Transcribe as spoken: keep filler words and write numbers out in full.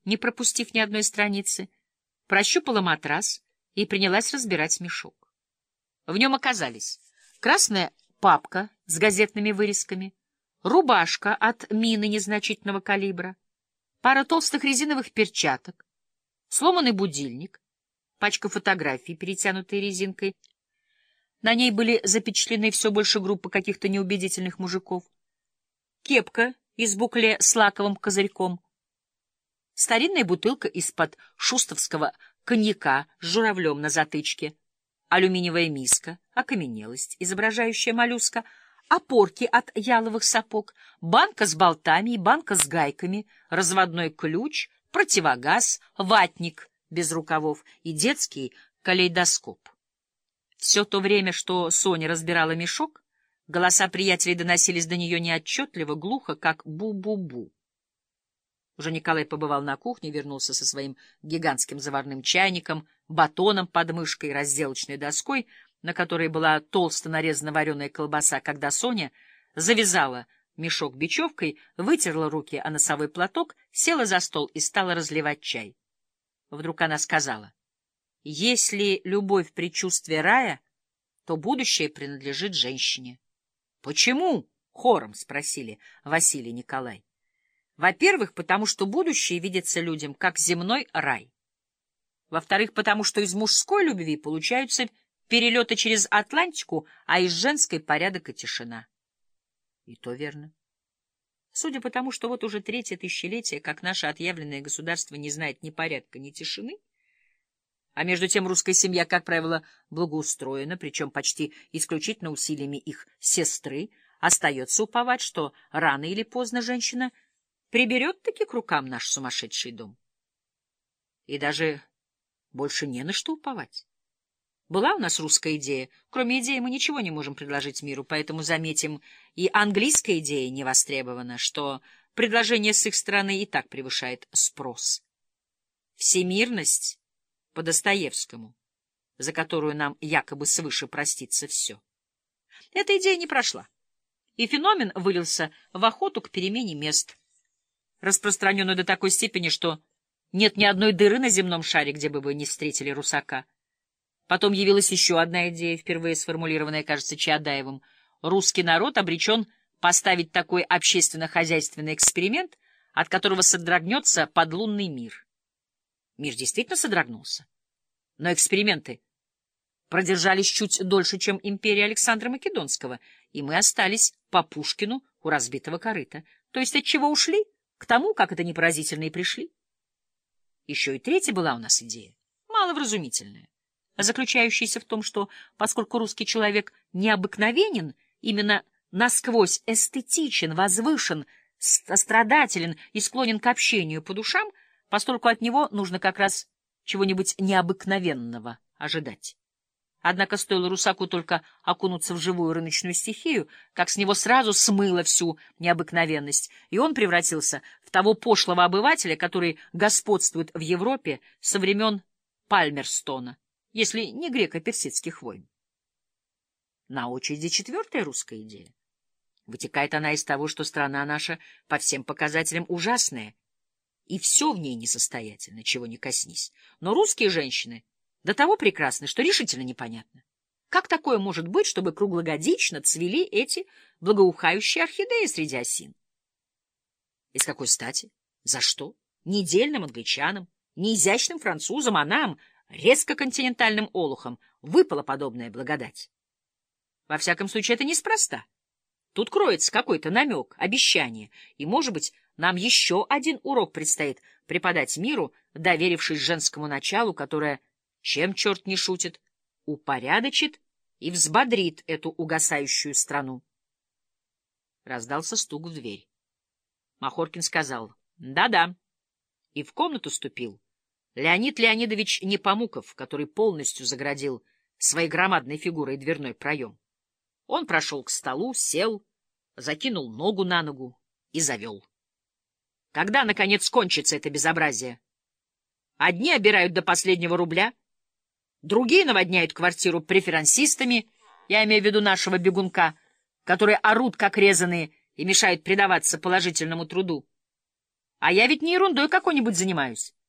не пропустив ни одной страницы, прощупала матрас и принялась разбирать мешок. В нем оказались красная папка с газетными вырезками, рубашка от мины незначительного калибра, пара толстых резиновых перчаток, сломанный будильник, пачка фотографий, перетянутые резинкой. На ней были запечатлены все больше группы каких-то неубедительных мужиков, кепка из букле с лаковым козырьком, старинная бутылка из-под шустовского коньяка с журавлем на затычке, алюминиевая миска, окаменелость, изображающая моллюска, опорки от яловых сапог, банка с болтами и банка с гайками, разводной ключ, противогаз, ватник без рукавов и детский калейдоскоп. Все то время, что Соня разбирала мешок, голоса приятелей доносились до нее неотчетливо, глухо, как бу-бу-бу. Уже Николай побывал на кухне, вернулся со своим гигантским заварным чайником, батоном под мышкой и разделочной доской, на которой была толсто нарезана вареная колбаса, когда Соня завязала мешок бечевкой, вытерла руки о носовой платок, села за стол и стала разливать чай. Вдруг она сказала: «Если любовь — предчувствие рая, то будущее принадлежит женщине». «Почему?» — хором спросили Василий и Николай. «Во-первых, потому что будущее видится людям как земной рай. Во-вторых, потому что из мужской любви получаются перелеты через Атлантику, а из женской — порядок и тишина». И то верно. Судя по тому, что вот уже третье тысячелетие, как наше отъявленное государство не знает ни порядка, ни тишины, а между тем русская семья, как правило, благоустроена, причем почти исключительно усилиями их сестры, остается уповать, что рано или поздно женщина приберет-таки к рукам наш сумасшедший дом. И даже больше не на что уповать. Была у нас русская идея. Кроме идеи мы ничего не можем предложить миру, поэтому, заметим, и английская идея не востребована, что предложение с их стороны и так превышает спрос. Всемирность по Достоевскому, за которую нам якобы свыше простится все. Эта идея не прошла, и феномен вылился в охоту к перемене мест, распространенную до такой степени, что нет ни одной дыры на земном шаре, где бы вы не встретили русака. Потом явилась еще одна идея, впервые сформулированная, кажется, Чаадаевым. Русский народ обречен поставить такой общественно-хозяйственный эксперимент, от которого содрогнется подлунный мир. Мир действительно содрогнулся. Но эксперименты продержались чуть дольше, чем империя Александра Македонского, и мы остались по Пушкину у разбитого корыта. То есть от чего ушли, к тому, как это непоразительно, и пришли. Еще и третья была у нас идея, маловразумительная, заключающаяся в том, что, поскольку русский человек необыкновенен, именно насквозь эстетичен, возвышен, сострадателен и склонен к общению по душам, постольку от него нужно как раз чего-нибудь необыкновенного ожидать. Однако стоило русаку только окунуться в живую рыночную стихию, как с него сразу смыло всю необыкновенность, и он превратился в того пошлого обывателя, который господствует в Европе со времен Пальмерстона, если не греко-персидских войн. На очереди четвертая русская идея. Вытекает она из того, что страна наша по всем показателям ужасная, и все в ней несостоятельно, чего не коснись. Но русские женщины до того прекрасны, что решительно непонятно. Как такое может быть, чтобы круглогодично цвели эти благоухающие орхидеи среди осин? И с какой стати? За что? Не дельным англичанам, не изящным французам, а нам, резко-континентальным олухам, выпала подобная благодать. Во всяком случае, это неспроста. Тут кроется какой-то намек, обещание, и, может быть, нам еще один урок предстоит преподать миру, доверившись женскому началу, которое, чем черт не шутит, упорядочит и взбодрит эту угасающую страну. Раздался стук в дверь. Махоркин сказал «да-да», и в комнату ступил Леонид Леонидович Непомуков, который полностью заградил своей громадной фигурой дверной проем. Он прошел к столу, сел, закинул ногу на ногу и завел. Когда, наконец, кончится это безобразие? Одни обирают до последнего рубля, другие наводняют квартиру преферансистами, я имею в виду нашего бегунка, которые орут, как резаные, и мешают предаваться положительному труду. А я ведь не ерундой какой-нибудь занимаюсь.